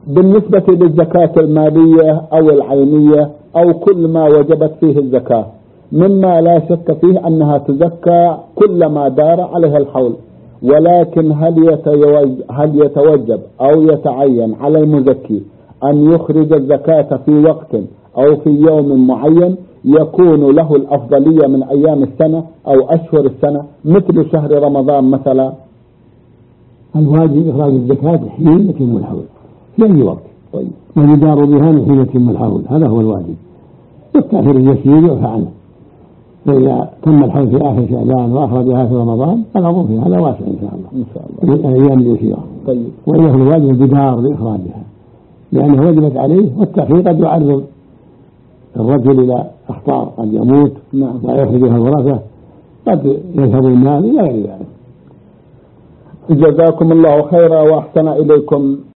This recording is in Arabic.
بالنسبة للزكاة المالية أو العينية أو كل ما وجبت فيه الزكاة، مما لا شك فيه أنها تزكى كلما دار عليها الحول، ولكن هل يتوجب أو يتعين على المزكي أن يخرج الزكاة في وقت أو في يوم معين يكون له الأفضلية من أيام السنة أو أشهر السنة مثل شهر رمضان مثلا؟ الواجب إخراج الزكاة حين يتم الحول في أي وقت، ويدار بها من حين يتم الحول، هذا هو الواجب. والتأخير اليسير يعفى عنه، فإذا تم الحول في آخر شعبان وأخرجها في رمضان فالأمر في هذا واسع إن شاء الله في الأيام اليسيرة. وإنه الواجب البدار لإخراجها لأنه وجبت عليه، والتأخير قد يعرض الرجل إلى أخطار، قد يموت لا يخرجها الورثة، قد يذهب المال إلى غير ذلك. جزاكم الله خيرا وأحسن إليكم.